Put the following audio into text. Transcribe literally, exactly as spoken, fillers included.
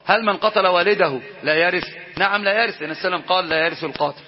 هل من قتل والده لا يرث؟ نعم لا يرث، لأن السلام قال لا يرث القاتل.